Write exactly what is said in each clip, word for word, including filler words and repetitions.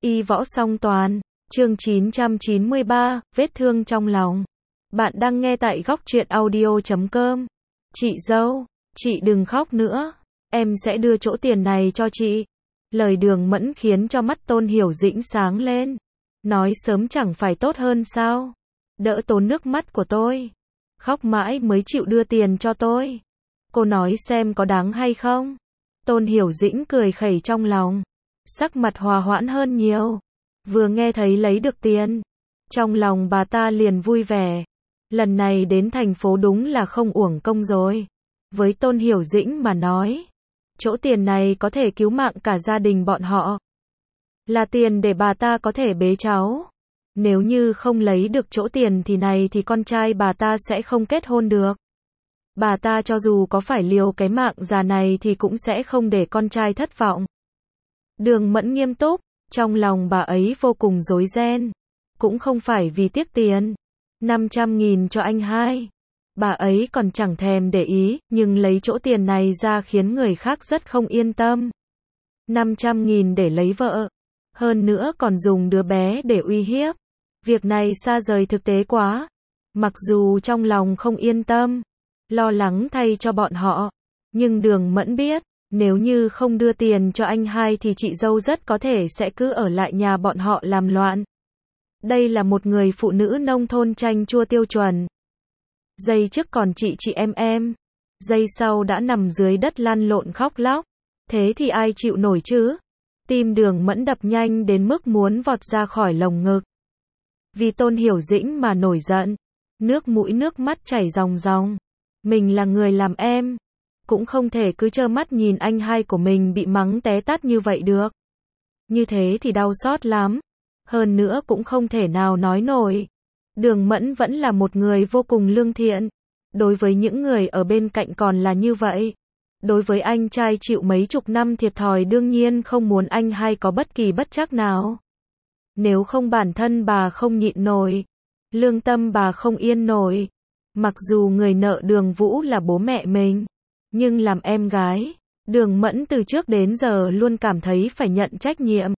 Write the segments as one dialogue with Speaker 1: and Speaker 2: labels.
Speaker 1: Y võ song toàn, chương chín trăm chín mươi ba, vết thương trong lòng. Bạn đang nghe tại góc truyện audio chấm com. Chị dâu, chị đừng khóc nữa, em sẽ đưa chỗ tiền này cho chị. Lời Đường Mẫn khiến cho mắt Tôn Hiểu Dĩnh sáng lên. Nói sớm chẳng phải tốt hơn sao? Đỡ tốn nước mắt của tôi. Khóc mãi mới chịu đưa tiền cho tôi. Cô nói xem có đáng hay không? Tôn Hiểu Dĩnh cười khẩy trong lòng. Sắc mặt hòa hoãn hơn nhiều. Vừa nghe thấy lấy được tiền, trong lòng bà ta liền vui vẻ. Lần này đến thành phố đúng là không uổng công rồi. Với Tôn Hiểu Dĩnh mà nói, chỗ tiền này có thể cứu mạng cả gia đình bọn họ. Là tiền để bà ta có thể bế cháu. Nếu như không lấy được chỗ tiền thì này thì con trai bà ta sẽ không kết hôn được. Bà ta cho dù có phải liều cái mạng già này thì cũng sẽ không để con trai thất vọng. Đường Mẫn nghiêm túc, trong lòng bà ấy vô cùng rối ren. Cũng không phải vì tiếc tiền. năm trăm nghìn cho anh hai. Bà ấy còn chẳng thèm để ý, nhưng lấy chỗ tiền này ra khiến người khác rất không yên tâm. năm trăm nghìn để lấy vợ. Hơn nữa còn dùng đứa bé để uy hiếp. Việc này xa rời thực tế quá. Mặc dù trong lòng không yên tâm, lo lắng thay cho bọn họ, nhưng Đường Mẫn biết, nếu như không đưa tiền cho anh hai thì chị dâu rất có thể sẽ cứ ở lại nhà bọn họ làm loạn. Đây là một người phụ nữ nông thôn chanh chua tiêu chuẩn. Giây trước còn chị chị em em, giây sau đã nằm dưới đất lăn lộn khóc lóc. Thế thì ai chịu nổi chứ? Tim Đường Mẫn đập nhanh đến mức muốn vọt ra khỏi lồng ngực. Vì Tôn Hiểu Dĩnh mà nổi giận, nước mũi nước mắt chảy ròng ròng. Mình là người làm em, cũng không thể cứ trơ mắt nhìn anh hai của mình bị mắng té tát như vậy được. Như thế thì đau xót lắm. Hơn nữa cũng không thể nào nói nổi. Đường Mẫn vẫn là một người vô cùng lương thiện. Đối với những người ở bên cạnh còn là như vậy. Đối với anh trai chịu mấy chục năm thiệt thòi đương nhiên không muốn anh hai có bất kỳ bất trắc nào. Nếu không bản thân bà không nhịn nổi. Lương tâm bà không yên nổi. Mặc dù người nợ Đường Vũ là bố mẹ mình, nhưng làm em gái, Đường Mẫn từ trước đến giờ luôn cảm thấy phải nhận trách nhiệm.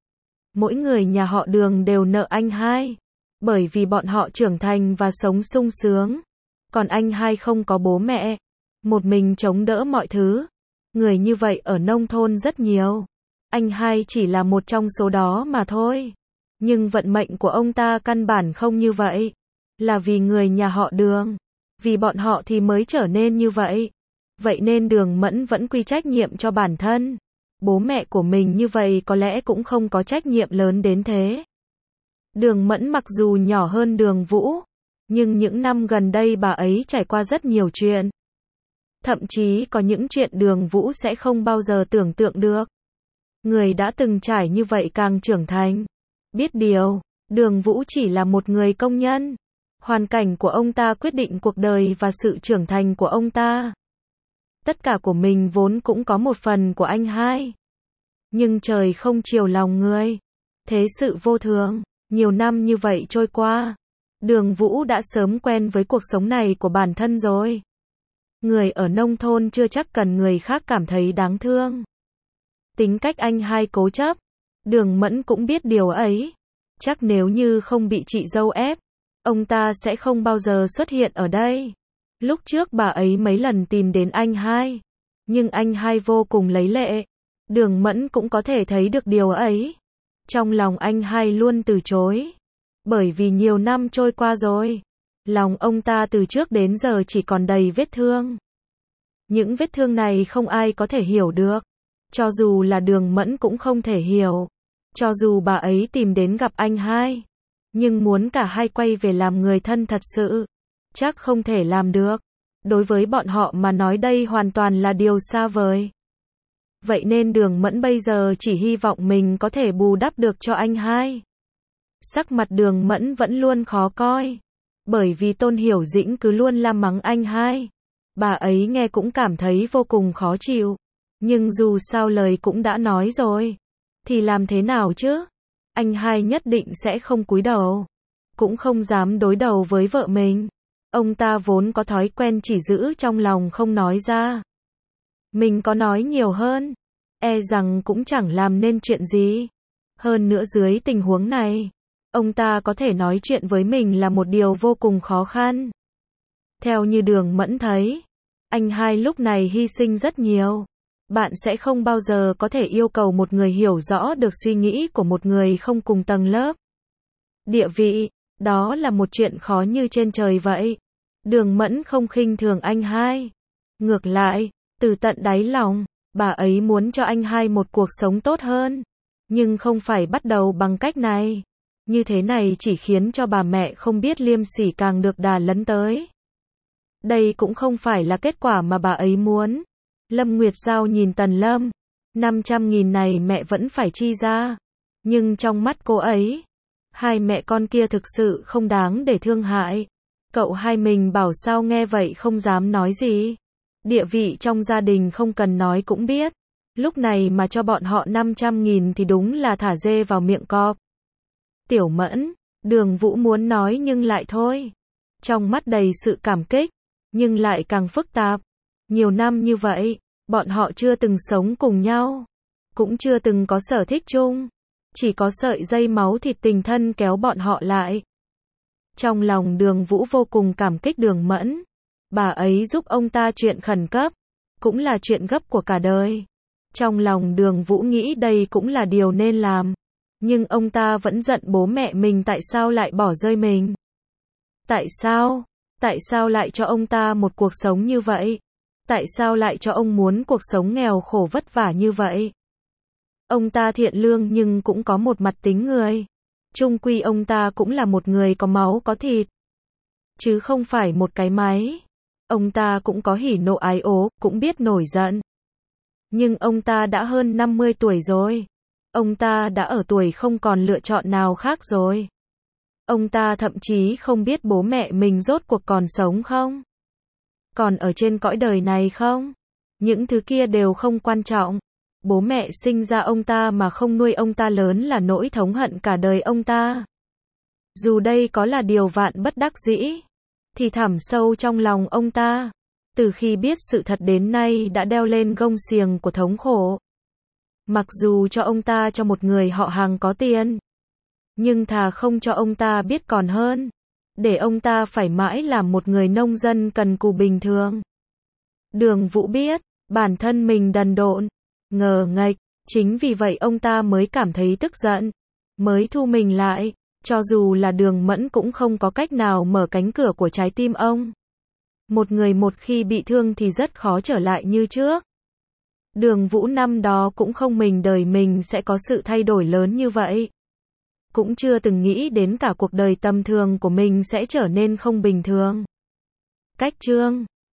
Speaker 1: Mỗi người nhà họ Đường đều nợ anh hai, bởi vì bọn họ trưởng thành và sống sung sướng. Còn anh hai không có bố mẹ, một mình chống đỡ mọi thứ. Người như vậy ở nông thôn rất nhiều. Anh hai chỉ là một trong số đó mà thôi. Nhưng vận mệnh của ông ta căn bản không như vậy. Là vì người nhà họ Đường. Vì bọn họ thì mới trở nên như vậy. Vậy nên Đường Mẫn vẫn quy trách nhiệm cho bản thân. Bố mẹ của mình như vậy có lẽ cũng không có trách nhiệm lớn đến thế. Đường Mẫn mặc dù nhỏ hơn Đường Vũ, nhưng những năm gần đây bà ấy trải qua rất nhiều chuyện. Thậm chí có những chuyện Đường Vũ sẽ không bao giờ tưởng tượng được. Người đã từng trải như vậy càng trưởng thành. Biết điều, Đường Vũ chỉ là một người công nhân. Hoàn cảnh của ông ta quyết định cuộc đời và sự trưởng thành của ông ta. Tất cả của mình vốn cũng có một phần của anh hai. Nhưng trời không chiều lòng người. Thế sự vô thường, nhiều năm như vậy trôi qua. Đường Vũ đã sớm quen với cuộc sống này của bản thân rồi. Người ở nông thôn chưa chắc cần người khác cảm thấy đáng thương. Tính cách anh hai cố chấp. Đường Mẫn cũng biết điều ấy. Chắc nếu như không bị chị dâu ép, ông ta sẽ không bao giờ xuất hiện ở đây. Lúc trước bà ấy mấy lần tìm đến anh hai, nhưng anh hai vô cùng lấy lệ. Đường Mẫn cũng có thể thấy được điều ấy. Trong lòng anh hai luôn từ chối. Bởi vì nhiều năm trôi qua rồi, lòng ông ta từ trước đến giờ chỉ còn đầy vết thương. Những vết thương này không ai có thể hiểu được. Cho dù là Đường Mẫn cũng không thể hiểu. Cho dù bà ấy tìm đến gặp anh hai, nhưng muốn cả hai quay về làm người thân thật sự, chắc không thể làm được. Đối với bọn họ mà nói đây hoàn toàn là điều xa vời. Vậy nên Đường Mẫn bây giờ chỉ hy vọng mình có thể bù đắp được cho anh hai. Sắc mặt Đường Mẫn vẫn luôn khó coi. Bởi vì Tôn Hiểu Dĩnh cứ luôn la mắng anh hai. Bà ấy nghe cũng cảm thấy vô cùng khó chịu. Nhưng dù sao lời cũng đã nói rồi. Thì làm thế nào chứ? Anh hai nhất định sẽ không cúi đầu. Cũng không dám đối đầu với vợ mình. Ông ta vốn có thói quen chỉ giữ trong lòng không nói ra. Mình có nói nhiều hơn, e rằng cũng chẳng làm nên chuyện gì. Hơn nữa dưới tình huống này, ông ta có thể nói chuyện với mình là một điều vô cùng khó khăn. Theo như Đường Mẫn thấy, anh hai lúc này hy sinh rất nhiều. Bạn sẽ không bao giờ có thể yêu cầu một người hiểu rõ được suy nghĩ của một người không cùng tầng lớp. Địa vị, đó là một chuyện khó như trên trời vậy. Đường Mẫn không khinh thường anh hai. Ngược lại, từ tận đáy lòng, bà ấy muốn cho anh hai một cuộc sống tốt hơn. Nhưng không phải bắt đầu bằng cách này. Như thế này chỉ khiến cho bà mẹ không biết liêm sỉ càng được đà lấn tới. Đây cũng không phải là kết quả mà bà ấy muốn. Lâm Nguyệt Giao nhìn Tần Lâm. năm trăm nghìn này mẹ vẫn phải chi ra. Nhưng trong mắt cô ấy, hai mẹ con kia thực sự không đáng để thương hại. Cậu hai mình bảo sao nghe vậy không dám nói gì. Địa vị trong gia đình không cần nói cũng biết. Lúc này mà cho bọn họ năm trăm nghìn thì đúng là thả dê vào miệng cọp. Tiểu Mẫn, Đường Vũ muốn nói nhưng lại thôi. Trong mắt đầy sự cảm kích, nhưng lại càng phức tạp. Nhiều năm như vậy, bọn họ chưa từng sống cùng nhau. Cũng chưa từng có sở thích chung. Chỉ có sợi dây máu thịt tình thân kéo bọn họ lại. Trong lòng Đường Vũ vô cùng cảm kích Đường Mẫn. Bà ấy giúp ông ta chuyện khẩn cấp. Cũng là chuyện gấp của cả đời. Trong lòng Đường Vũ nghĩ đây cũng là điều nên làm. Nhưng ông ta vẫn giận bố mẹ mình tại sao lại bỏ rơi mình. Tại sao? Tại sao lại cho ông ta một cuộc sống như vậy? Tại sao lại cho ông muốn cuộc sống nghèo khổ vất vả như vậy? Ông ta thiện lương nhưng cũng có một mặt tính người. Chung quy ông ta cũng là một người có máu có thịt. Chứ không phải một cái máy. Ông ta cũng có hỉ nộ ái ố, cũng biết nổi giận. Nhưng ông ta đã hơn năm mươi tuổi rồi. Ông ta đã ở tuổi không còn lựa chọn nào khác rồi. Ông ta thậm chí không biết bố mẹ mình rốt cuộc còn sống không? Còn ở trên cõi đời này không? Những thứ kia đều không quan trọng. Bố mẹ sinh ra ông ta mà không nuôi ông ta lớn là nỗi thống hận cả đời ông ta. Dù đây có là điều vạn bất đắc dĩ, thì thẳm sâu trong lòng ông ta, từ khi biết sự thật đến nay đã đeo lên gông xiềng của thống khổ. Mặc dù cho ông ta cho một người họ hàng có tiền, nhưng thà không cho ông ta biết còn hơn. Để ông ta phải mãi làm một người nông dân cần cù bình thường. Đường Vũ biết, bản thân mình đần độn, ngờ nghệch, chính vì vậy ông ta mới cảm thấy tức giận, mới thu mình lại, cho dù là Đường Mẫn cũng không có cách nào mở cánh cửa của trái tim ông. Một người một khi bị thương thì rất khó trở lại như trước. Đường Vũ năm đó cũng không mình đời mình sẽ có sự thay đổi lớn như vậy. Cũng chưa từng nghĩ đến cả cuộc đời tầm thường của mình sẽ trở nên không bình thường. Cách chương